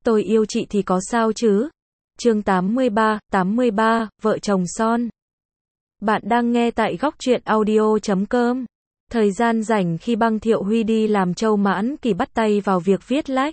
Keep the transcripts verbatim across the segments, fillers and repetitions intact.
Tôi yêu chị thì có sao chứ? Chương tám mươi ba, tám mươi ba, vợ chồng son. Bạn đang nghe tại góc truyện audio chấm com. Thời gian rảnh khi Băng Thiệu Huy đi làm, Châu Mãn Kỳ bắt tay vào việc viết lách.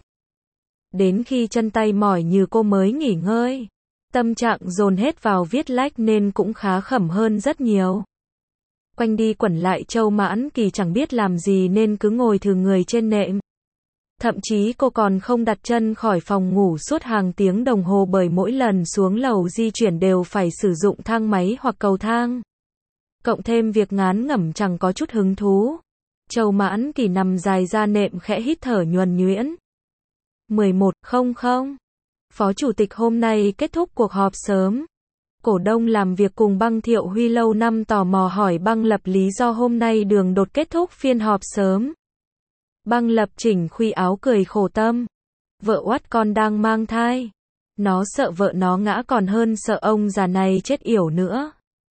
Đến khi chân tay mỏi như cô mới nghỉ ngơi. Tâm trạng dồn hết vào viết lách nên cũng khá khẩm hơn rất nhiều. Quanh đi quẩn lại, Châu Mãn Kỳ chẳng biết làm gì nên cứ ngồi thừ người trên nệm. Thậm chí cô còn không đặt chân khỏi phòng ngủ suốt hàng tiếng đồng hồ, bởi mỗi lần xuống lầu di chuyển đều phải sử dụng thang máy hoặc cầu thang. Cộng thêm việc ngán ngẩm chẳng có chút hứng thú. Châu Mãn Kỳ nằm dài ra nệm khẽ hít thở nhuần nhuyễn. mười một không không. Phó Chủ tịch hôm nay kết thúc cuộc họp sớm. Cổ đông làm việc cùng Băng Thiệu Huy lâu năm tò mò hỏi Băng Lập lý do hôm nay đường đột kết thúc phiên họp sớm. Băng Lập chỉnh khuy áo cười khổ tâm. Vợ oắt con đang mang thai. Nó sợ vợ nó ngã còn hơn sợ ông già này chết yểu nữa.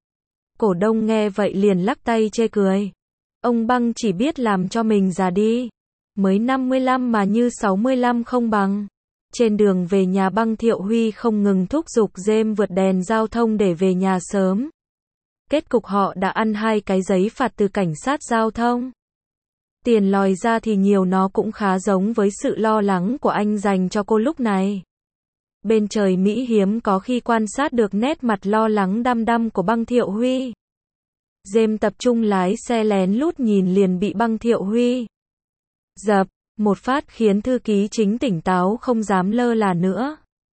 Cổ đông nghe vậy liền lắc tay chê cười. Ông Băng chỉ biết làm cho mình già đi. Mới năm mươi lăm mà như sáu mươi lăm không bằng. Trên đường về nhà, Băng Thiệu Huy không ngừng thúc giục James vượt đèn giao thông để về nhà sớm. Kết cục họ đã ăn hai cái giấy phạt từ cảnh sát giao thông. Tiền lòi ra thì nhiều, nó cũng khá giống với sự lo lắng của anh dành cho cô lúc này. Bên trời Mỹ hiếm có khi quan sát được nét mặt lo lắng đăm đăm của Băng Thiệu Huy. James tập trung lái xe lén lút nhìn liền bị Băng Thiệu Huy dập một phát khiến thư ký chính tỉnh táo không dám lơ là nữa.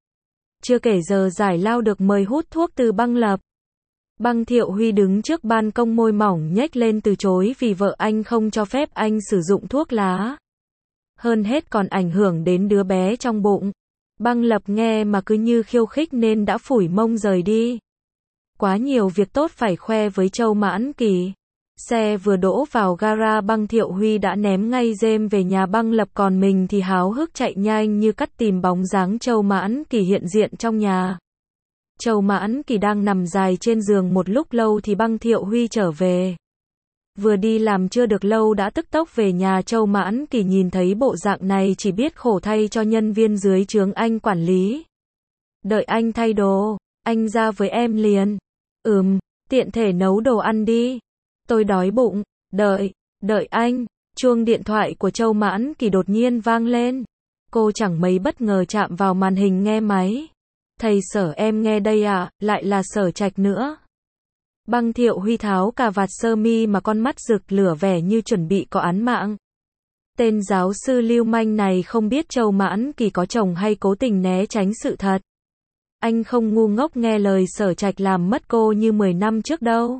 Chưa kể giờ giải lao được mời hút thuốc từ Băng Lập. Băng Thiệu Huy đứng trước ban công, môi mỏng nhếch lên từ chối vì vợ anh không cho phép anh sử dụng thuốc lá. Hơn hết còn ảnh hưởng đến đứa bé trong bụng. Băng Lập nghe mà cứ như khiêu khích nên đã phủi mông rời đi. Quá nhiều việc tốt phải khoe với Châu Mãn Kỳ. Xe vừa đỗ vào gara, Băng Thiệu Huy đã ném ngay James về nhà Băng Lập, còn mình thì háo hức chạy nhanh như cắt tìm bóng dáng Châu Mãn Kỳ hiện diện trong nhà. Châu Mãn Kỳ đang nằm dài trên giường một lúc lâu thì Băng Thiệu Huy trở về. Vừa đi làm chưa được lâu đã tức tốc về nhà. Châu Mãn Kỳ nhìn thấy bộ dạng này chỉ biết khổ thay cho nhân viên dưới trướng anh quản lý. Đợi anh thay đồ, anh ra với em liền. Ừm, tiện thể nấu đồ ăn đi. Tôi đói bụng. Đợi, đợi anh. Chuông điện thoại của Châu Mãn Kỳ đột nhiên vang lên. Cô chẳng mấy bất ngờ chạm vào màn hình nghe máy. Thầy Sở, em nghe đây ạ, lại là Sở Trạch nữa. Băng Thiệu Huy tháo cà vạt sơ mi mà con mắt rực lửa vẻ như chuẩn bị có án mạng. Tên giáo sư lưu manh này không biết Châu Mãn Kỳ có chồng hay cố tình né tránh sự thật. Anh không ngu ngốc nghe lời Sở Trạch làm mất cô như mười năm trước đâu.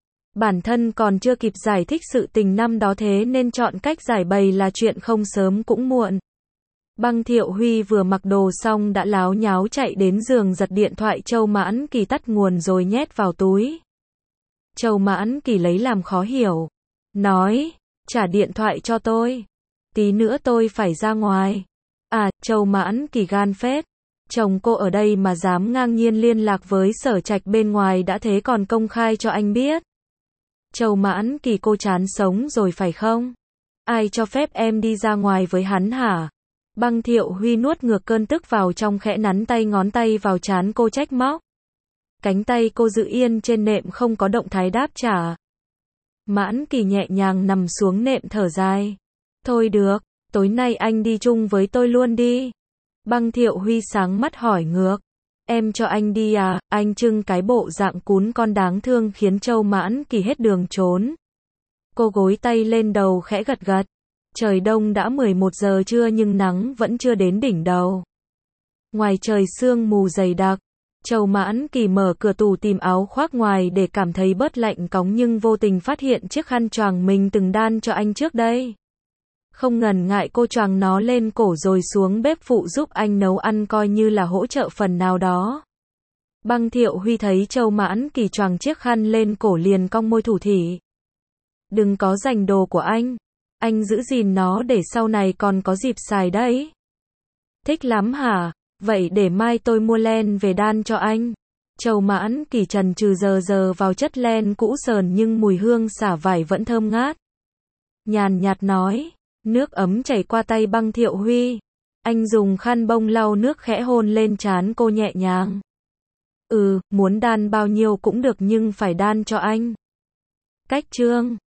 Bản thân còn chưa kịp giải thích sự tình năm đó, thế nên chọn cách giải bày là chuyện không sớm cũng muộn. Băng Thiệu Huy vừa mặc đồ xong đã láo nháo chạy đến giường giật điện thoại Châu Mãn Kỳ tắt nguồn rồi nhét vào túi. Châu Mãn Kỳ lấy làm khó hiểu. Nói, trả điện thoại cho tôi. Tí nữa tôi phải ra ngoài. À, Châu Mãn Kỳ gan phết. Chồng cô ở đây mà dám ngang nhiên liên lạc với Sở Trạch bên ngoài, đã thế còn công khai cho anh biết. Châu Mãn Kỳ, cô chán sống rồi phải không? Ai cho phép em đi ra ngoài với hắn hả? Băng Thiệu Huy nuốt ngược cơn tức vào trong, khẽ nắn tay ngón tay vào trán cô trách móc. Cánh tay cô giữ yên trên nệm không có động thái đáp trả. Mãn Kỳ nhẹ nhàng nằm xuống nệm thở dài. Thôi được, tối nay anh đi chung với tôi luôn đi. Băng Thiệu Huy sáng mắt hỏi ngược. Em cho anh đi à? Anh trưng cái bộ dạng cún con đáng thương khiến Châu Mãn Kỳ hết đường trốn. Cô gối tay lên đầu khẽ gật gật. Trời đông đã mười một giờ trưa nhưng nắng vẫn chưa đến đỉnh đầu. Ngoài trời sương mù dày đặc. Châu Mãn Kỳ mở cửa tủ tìm áo khoác ngoài để cảm thấy bớt lạnh cóng, nhưng vô tình phát hiện chiếc khăn choàng mình từng đan cho anh trước đây. Không ngần ngại cô choàng nó lên cổ rồi xuống bếp phụ giúp anh nấu ăn, coi như là hỗ trợ phần nào đó. Băng Thiệu Huy thấy Châu Mãn Kỳ choàng chiếc khăn lên cổ liền cong môi thủ thỉ. Đừng có giành đồ của anh. Anh giữ gìn nó để sau này còn có dịp xài đấy. Thích lắm hả? Vậy để mai tôi mua len về đan cho anh. Châu Mãn Kỳ chần chừ giờ giờ vào chất len cũ sờn nhưng mùi hương xả vải vẫn thơm ngát. Nhàn nhạt nói. Nước ấm chảy qua tay Băng Thiệu Huy. Anh dùng khăn bông lau nước khẽ hôn lên trán cô nhẹ nhàng. Ừ, muốn đan bao nhiêu cũng được nhưng phải đan cho anh. Cách chương